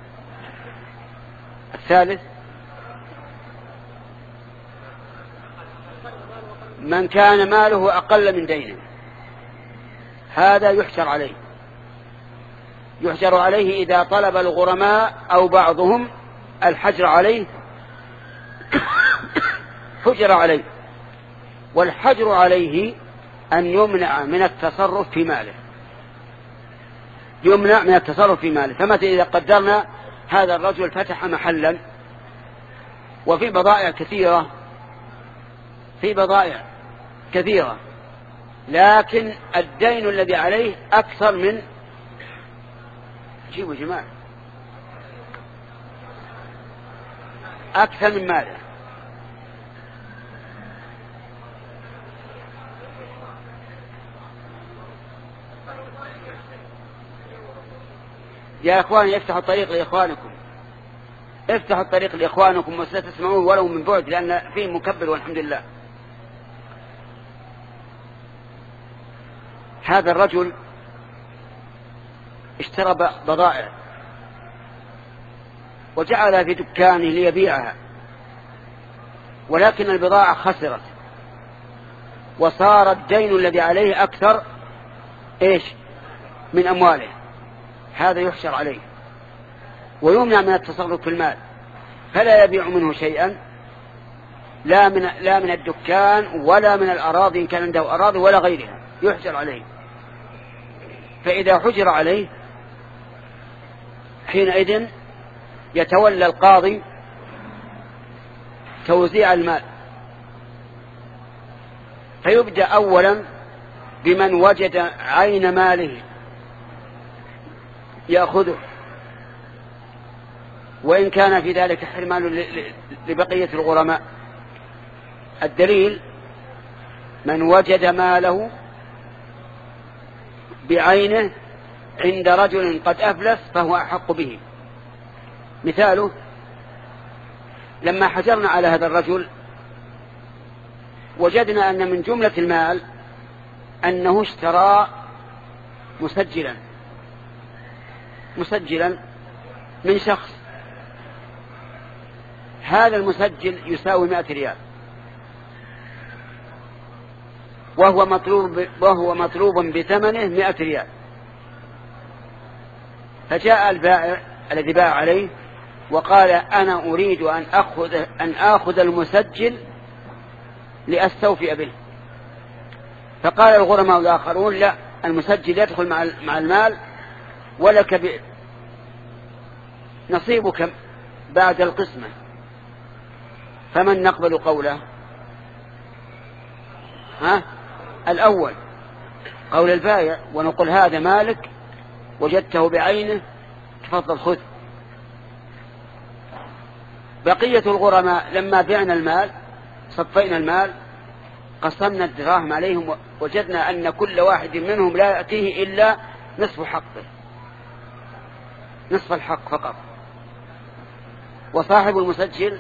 الثالث: من كان ماله أقل من دينه، هذا يحجر عليه يحجر عليه إذا طلب الغرماء أو بعضهم الحجر عليه حجر عليه. والحجر عليه أن يمنع من التصرف في ماله يمنع من التصرف في ماله. فمثلا إذا قدرنا هذا الرجل فتح محلا وفي بضائع كثيرة في بضائع كثيرة لكن الدين الذي عليه أكثر من جيبوا جماعة أكثر من ماله. يا إخواني افتحوا الطريق لإخوانكم افتحوا الطريق لإخوانكم وستسمعون ولو من بعد، لأن فيه مكبر والحمد لله. هذا الرجل اشترى بضائع وجعلها في دكانه ليبيعها، ولكن البضاعة خسرت وصار الدين الذي عليه أكثر إيش من أمواله. هذا يحشر عليه ويمنع من التصرف في المال، فلا يبيع منه شيئا، لا من لا من الدكان ولا من الأراضي إن كان عنده أراضي ولا غيرها، يحجر عليه. فإذا حجر عليه حينئذ يتولى القاضي توزيع المال، فيبدأ أولا بمن وجد عين ماله يأخذه، وإن كان في ذلك حرمان لبقية الغرماء. الدليل: من وجد ماله بعينه عند رجل قد أفلس فهو أحق به. مثاله لما حجرنا على هذا الرجل وجدنا أن من جملة المال أنه اشترى مسجلا مسجلا من شخص، هذا المسجل يساوي مائة ريال وهو مطلوب, وهو مطلوب بثمنه مائة ريال. فجاء البائع الذي باع عليه وقال أنا أريد أن أخذ, أن أخذ المسجل لأستوفي به. فقال الغرماء الآخرون لا، المسجل يدخل مع المال ولك نصيبك بعد القسمة. فمن نقبل قوله؟ ها؟ الأول قول البائع، ونقول هذا مالك وجدته بعينه تفضل خذ. بقية الغرماء لما بعنا المال صفينا المال قسمنا الدراهم عليهم وجدنا أن كل واحد منهم لا يأتيه إلا نصف حقه، نصف الحق فقط، وصاحب المسجل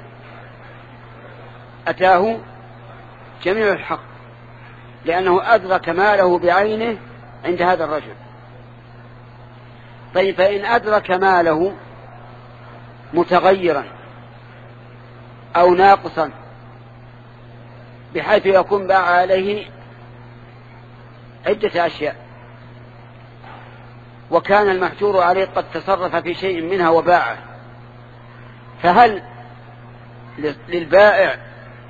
أتاه جميع الحق لأنه أدرك ماله بعينه عند هذا الرجل. طيب فإن أدرك ماله متغيرا أو ناقصا بحيث يكون باع عليه عدة أشياء وكان المحجور عليه قد تصرف في شيء منها وباعه، فهل للبائع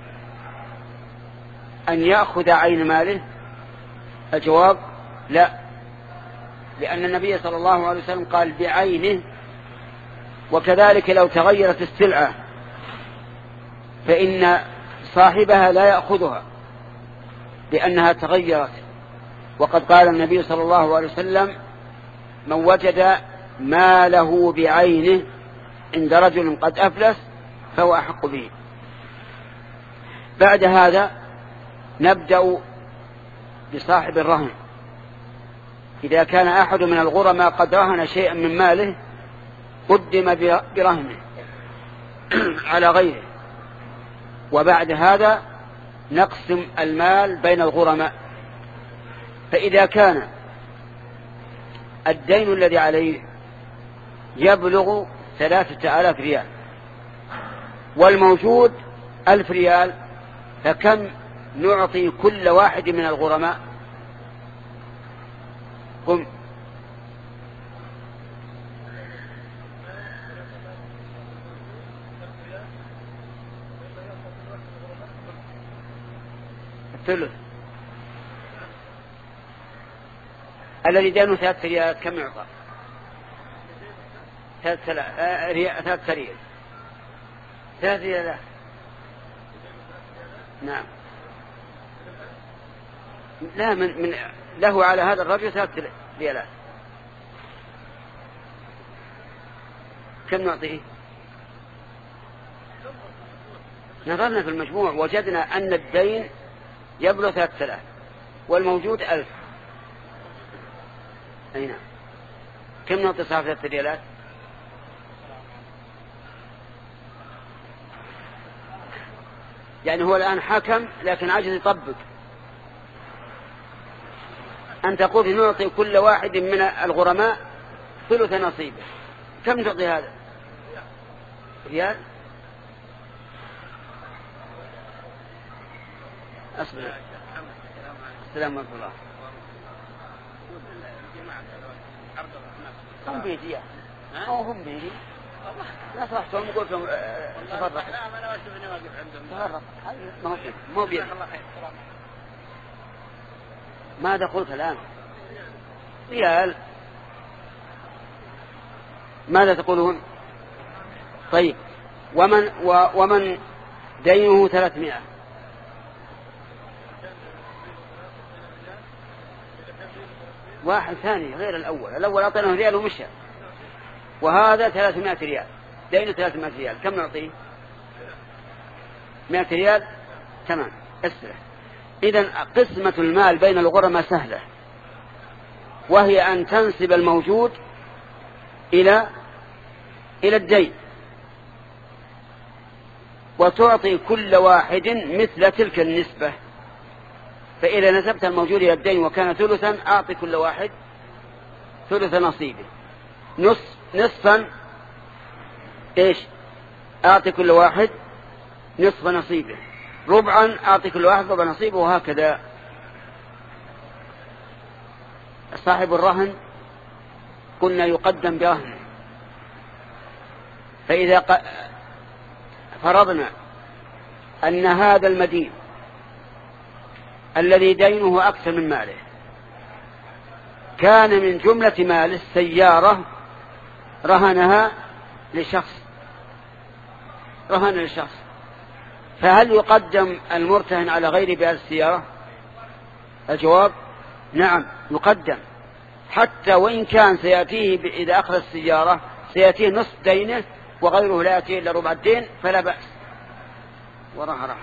أن يأخذ عين ماله؟ الجواب لا، لأن النبي صلى الله عليه وسلم قال بعينه. وكذلك لو تغيرت السلعة فإن صاحبها لا يأخذها لأنها تغيرت، وقد قال النبي صلى الله عليه وسلم من وجد ماله بعينه عند رجل قد أفلس فهو أحق به. بعد هذا نبدأ بصاحب الرهن. إذا كان أحد من الغرماء قد رهن شيئا من ماله قدم برهنه على غيره، وبعد هذا نقسم المال بين الغرماء. فإذا كان الدين الذي عليه يبلغ ثلاثة آلاف ريال والموجود ألف ريال، فكم نعطي كل واحد من الغرماء؟ قم. الثلث. الذي دينه ثلاثة ريال كم يعطى؟ ثلاثة ريال. ثلاثة ريال. ثلاثة ريال. نعم. لا، من, من له على هذا الرجل ثلاثة ريالات. كم نعطيه؟ نظرنا في المجموع وجدنا أن الدين يبلغ ثلاثة آلاف والموجود ألف. أي نعم. كم نعطي صاحب ثلاثة ريالات؟ يعني هو الآن حكم لكن عاجز يطبق. أن تقول نعطي كل واحد من الغرماء ثلث نصيبه. كم تعطي هذا؟ ريال؟ أصبر. السلام عليكم الله. هم بيدي أو هم بيدي لا صحتهم قلتهم تفرق. لا أنا أشوف إني واقف عندهم. تفرق. ما هو بيد. ماذا قلت الآن؟ ريال. ماذا تقولون؟ طيب ومن و ومن دينه ثلاثمائة؟ واحد ثاني غير الأول. الأول أعطيناه ريال ومشى، وهذا ثلاثمائة ريال، دينه ثلاثمائة ريال. كم نعطيه؟ مائة ريال. تمام. اسرع. إذن قسمة المال بين الغرماء سهلة. وهي أن تنسب الموجود إلى إلى الدين، وتعطي كل واحد مثل تلك النسبة. فإذا نسبت الموجود إلى الدين وكان ثلثا، أعطي كل واحد ثلث نصيبه. نصف نصفا إيش؟ أعطي كل واحد نصف نصيبه. ربعا أعطي كل واحد ربع نصيبه، وهكذا. صاحب الرهن قلنا يقدم برهن، فإذا فرضنا أن هذا المدين الذي دينه أكثر من ماله كان من جملة مال السيارة، رهنها لشخص رهن لشخص فهل يقدم المرتهن على غير بهذه السيارة؟ الجواب نعم يقدم، حتى وإن كان سيأتيه إذا أخذ السيارة سيأتيه نصف دينه وغيره لا يأتيه إلا ربع الدين، فلا بأس. وراها راحة.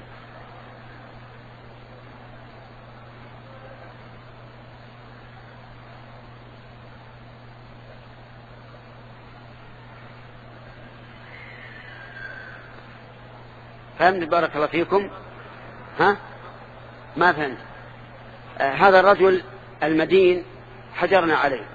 فهمت؟ بارك الله فيكم. ها ما فهمت. آه هذا الرجل المدين حجرنا عليه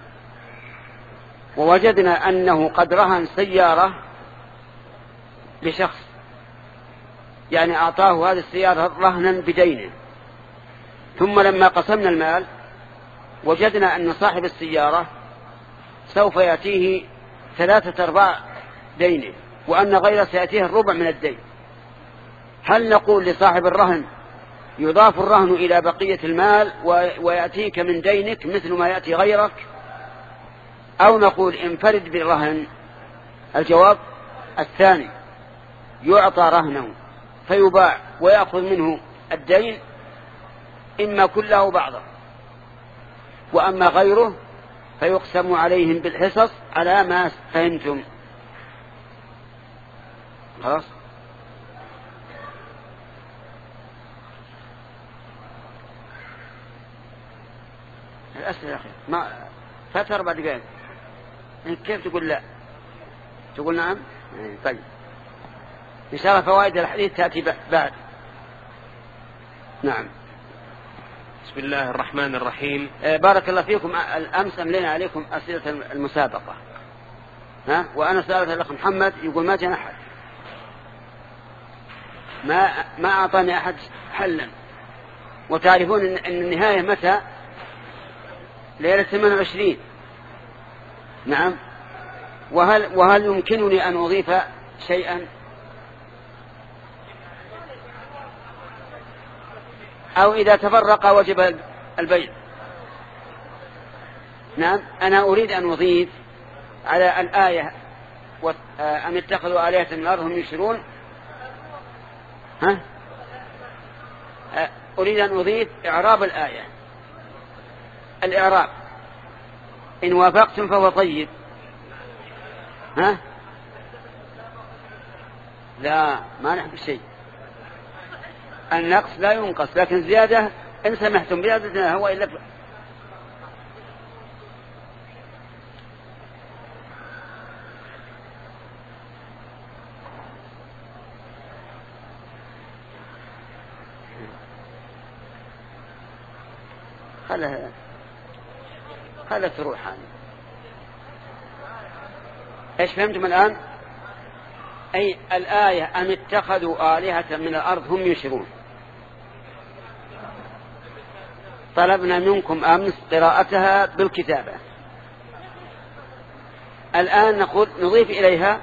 ووجدنا أنه قد رهن سيارة لشخص، يعني أعطاه هذه السيارة رهنا بدينه، ثم لما قسمنا المال وجدنا أن صاحب السيارة سوف يأتيه ثلاثة أرباع دينه وأن غيره سيأتيه الربع من الدين. هل نقول لصاحب الرهن يضاف الرهن إلى بقية المال ويأتيك من دينك مثل ما يأتي غيرك، أو نقول انفرد بالرهن؟ الجواب الثاني، يعطى رهنه فيباع ويأخذ منه الدين إما كله أو بعضه، وأما غيره فيقسم عليهم بالحصص على ما فهمتم. خلاص. الأسئلة يا أخي ما فات أربع دقائق، كيف تقول لا؟ تقول نعم؟ طيب إن شاء الله فوائد الحديث تأتي بعد. نعم. بسم الله الرحمن الرحيم. بارك الله فيكم. الأمس أملينا عليكم أسئلة المسابقة، ها؟ وأنا سألت الأخ محمد يقول ما جاء أحد، ما ما أعطاني أحد حلا. وتعرفون أن النهاية متى؟ ليلة ثمانية وعشرين. نعم. وهل وهل يمكنني أن أضيف شيئا أو إذا تفرق وجب البيع؟ نعم. أنا أريد أن أضيف على الآية أم اتخذوا آلهة من الأرض هم ينشرون. ها أريد أن أضيف إعراب الآية. الإعراب إن وافقتم فهو طيب. ها لا ما نحب شيء. النقص لا ينقص، لكن زيادة إن سمحتم بزيادتنا هو إلا خلها خلها تروح عنه. ايش فهمتم الآن؟ أي الآية أم اتخذوا آلهة من الأرض هم ينشرون. طلبنا منكم أمس قراءتها بالكتابة، الآن نقول نضيف إليها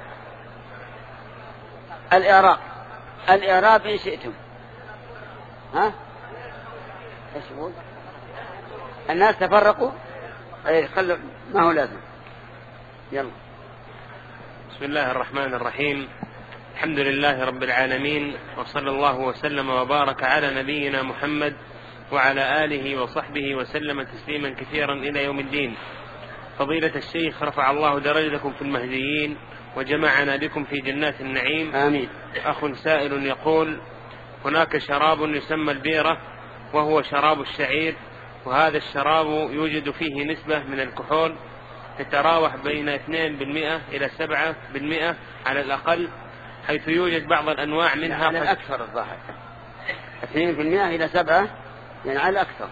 الإعراب. الإعراب إن شئتم. ها ايش يقول؟ الناس تفرقوا. اي خلوا ما هو لازم. يلا. بسم الله الرحمن الرحيم. الحمد لله رب العالمين، وصلى الله وسلم وبارك على نبينا محمد وعلى آله وصحبه وسلم تسليما كثيرا إلى يوم الدين. فضيلة الشيخ رفع الله درجتكم في المهديين وجمعنا بكم في جنات النعيم. آمين. أخ سائل يقول: هناك شراب يسمى البيرة وهو شراب الشعير، وهذا الشراب يوجد فيه نسبة من الكحول تتراوح بين اثنين بالمئة إلى سبعة بالمئة على الأقل، حيث يوجد بعض الأنواع منها على الأكثر الظاهر اثنين بالمئة إلى سبعة، يعني على الأكثر،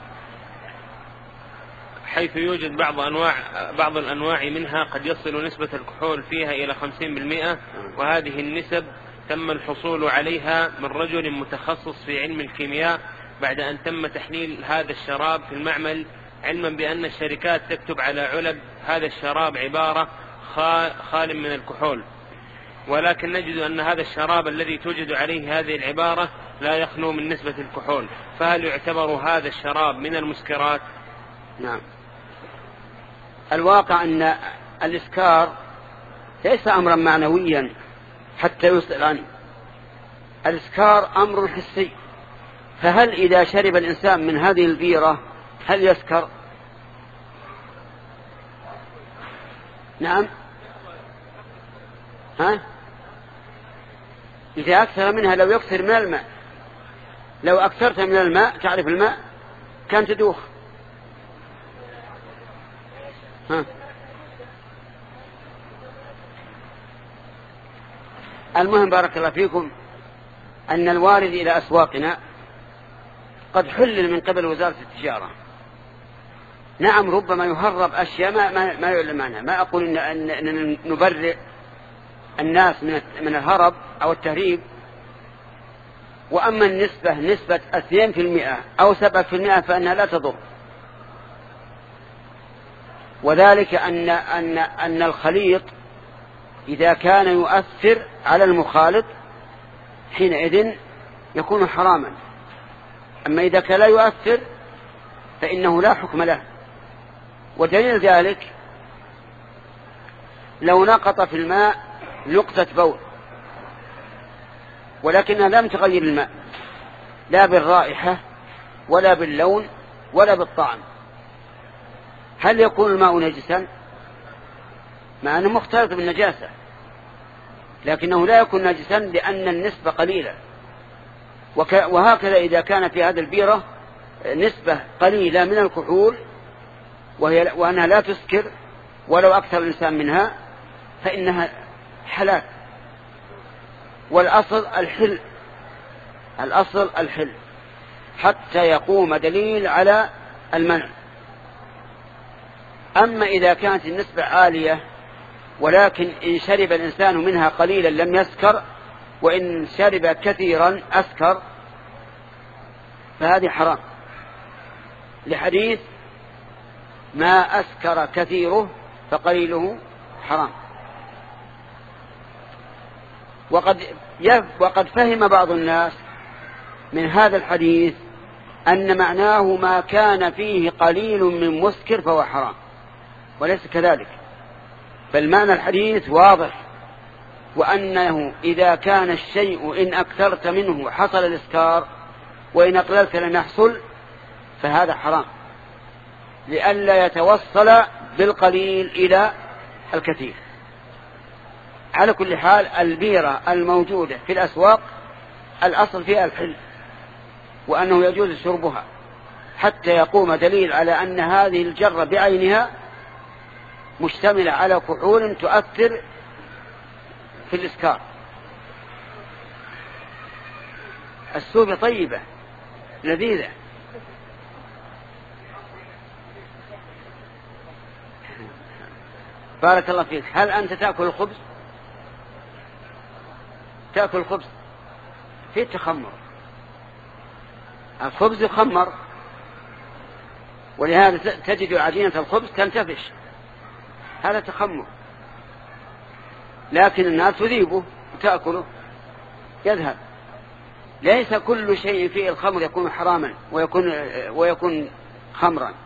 حيث يوجد بعض أنواع بعض الأنواع منها قد يصل نسبة الكحول فيها إلى خمسين بالمئة، وهذه النسب تم الحصول عليها من رجل متخصص في علم الكيمياء بعد أن تم تحليل هذا الشراب في المعمل، علما بأن الشركات تكتب على علب هذا الشراب عبارة خال من الكحول، ولكن نجد أن هذا الشراب الذي توجد عليه هذه العبارة لا يخلو من نسبة الكحول، فهل يعتبر هذا الشراب من المسكرات؟ نعم. الواقع أن الإسكار ليس أمرا معنويا حتى يسأل عنه، الإسكار أمر حسي، فهل إذا شرب الإنسان من هذه البيرة هل يسكر؟ نعم. ها؟ إذا أكثر منها، لو يكثر من الماء، لو أكثرت من الماء، تعرف الماء كان تدوخ. ها؟ المهم بارك الله فيكم أن الوارد إلى أسواقنا قد حلل من قبل وزارة التجارة. نعم، ربما يهرب أشياء ما, ما, ما يعلم عنها، ما أقول إن, أن, أن نبرئ الناس من, من الهرب أو التهريب، وأما النسبة نسبة اثنين في المئة أو سبعة في المئة فإنها لا تضر، وذلك أن, أن, أن الخليط إذا كان يؤثر على المخالط حينئذ يكون حراما، أما إذا كان لا يؤثر فإنه لا حكم له. ودليل ذلك لو نقط في الماء نقطة بول ولكنها لم تغير الماء لا بالرائحة ولا باللون ولا بالطعم، هل يكون الماء نجسا؟ مع أنه مختلط بالنجاسة، لكنه لا يكون نجسا لأن النسبة قليلة. وهكذا إذا كان في هذه البيرة نسبة قليلة من الكحول وهي وأنها لا تسكر ولو أكثر الإنسان منها فإنها حلال، والأصل الحل، الأصل الحل حتى يقوم دليل على المنع. أما إذا كانت النسبة عالية ولكن إن شرب الإنسان منها قليلا لم يسكر، وإن شرب كثيرا أسكر، فهذه حرام، لحديث ما أسكر كثيره فقليله حرام. وقد وقد فهم بعض الناس من هذا الحديث أن معناه ما كان فيه قليل من مسكر فهو حرام، وليس كذلك، بل معنى الحديث واضح، وأنه إذا كان الشيء إن أكثرت منه حصل الإسكار وإن أقللت لم يحصل فهذا حرام، لئلا يتوصل بالقليل إلى الكثير. على كل حال البيرة الموجودة في الأسواق الأصل فيها الحل، وأنه يجوز شربها حتى يقوم دليل على أن هذه الجرة بعينها مشتملة على كحول تؤثر في الإسكار. السوبة طيبة لذيذة. بارك الله فيك. هل أنت تأكل الخبز؟ تأكل الخبز في تخمر، الخبز يخمر، ولهذا تجد عجينة الخبز تنتفش، هذا تخمر، لكن الناس تذيبه وتأكله يذهب. ليس كل شيء فيه الخمر يكون حراما ويكون, ويكون خمرا.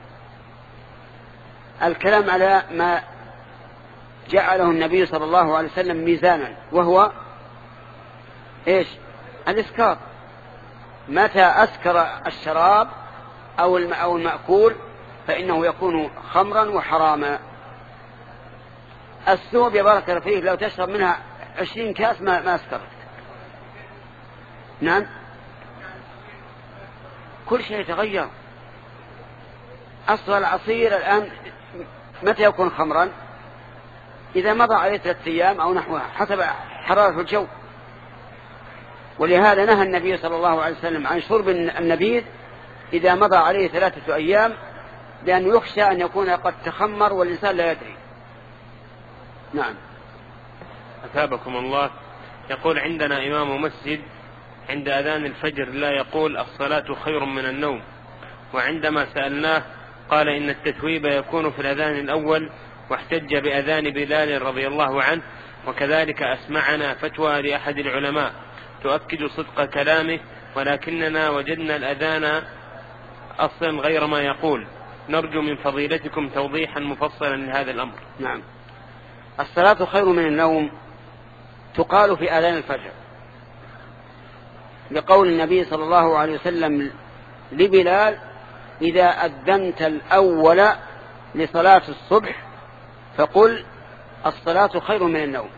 الكلام على ما جعله النبي صلى الله عليه وسلم ميزانا، وهو إيش؟ الإسكار. متى أسكر الشراب أو المأكول فإنه يكون خمرا وحراما. الثوب يا بارك الله فيه لو تشرب منها عشرين كاس ما, ما أسكرت. نعم، كل شيء يتغير. أصل العصير الآن متى يكون خمرا؟ إذا مضى عليه ثلاثة أيام أو نحوها حسب حرارة الجو. ولهذا نهى النبي صلى الله عليه وسلم عن شرب النبيذ إذا مضى عليه ثلاثة أيام، لأنه يخشى أن يكون قد تخمر والإنسان لا يدري. نعم. أثابكم الله. يقول عندنا إمام مسجد عند أذان الفجر لا يقول الصلاة خير من النوم، وعندما سألناه قال إن التثويب يكون في الأذان الأول، واحتج بأذان بلال رضي الله عنه، وكذلك أسمعنا فتوى لأحد العلماء تؤكد صدق كلامه، ولكننا وجدنا الأذان أصلا غير ما يقول. نرجو من فضيلتكم توضيحا مفصلا لهذا الأمر. نعم. الصلاة خير من النوم تقال في أذان الفجر لقول النبي صلى الله عليه وسلم لبلال: إذا أذنت الأول لصلاة الصبح فقل الصلاة خير من النوم.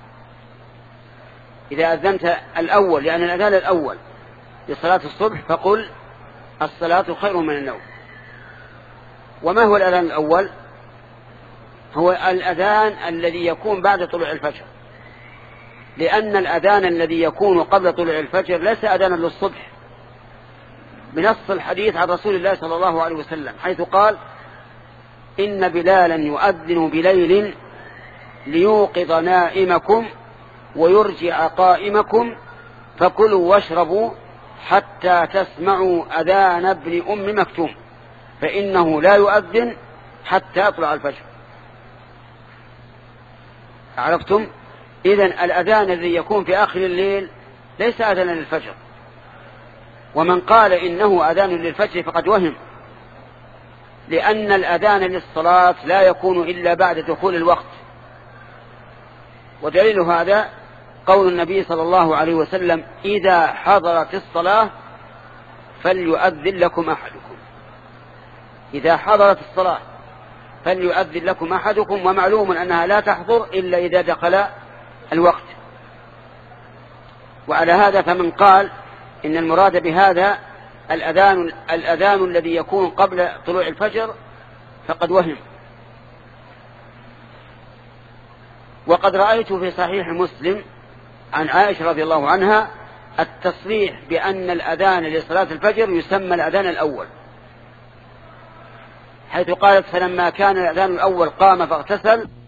إذا أذنت الأول لأن الأذان الأول لصلاة الصبح فقل الصلاة خير من النوم. وما هو الأذان الأول؟ هو الأذان الذي يكون بعد طلوع الفجر، لأن الأذان الذي يكون قبل طلوع الفجر ليس أذانا للصبح، بنص الحديث عن رسول الله صلى الله عليه وسلم حيث قال: إن بلالا يؤذن بليل ليوقظ نائمكم ويرجع قائمكم فكلوا واشربوا حتى تسمعوا أذان ابن أم مكتوم فإنه لا يؤذن حتى يطلع الفجر. عرفتم؟ إذن الأذان الذي يكون في آخر الليل ليس أذانا للفجر، ومن قال إنه أذان للفجر فقد وهم، لأن الأذان للصلاة لا يكون إلا بعد دخول الوقت. ودليل هذا قول النبي صلى الله عليه وسلم: إذا حضرت الصلاة فليؤذن لكم أحدكم. إذا حضرت الصلاة فليؤذن لكم أحدكم، ومعلوم أنها لا تحضر إلا إذا دخل الوقت. وعلى هذا فمن قال إن المراد بهذا الأذان, الأذان الذي يكون قبل طلوع الفجر فقد وهم. وقد رأيت في صحيح مسلم عن عائشة رضي الله عنها التصريح بأن الأذان لصلاة الفجر يسمى الأذان الأول، حيث قالت: فلما كان الأذان الأول قام فاغتسل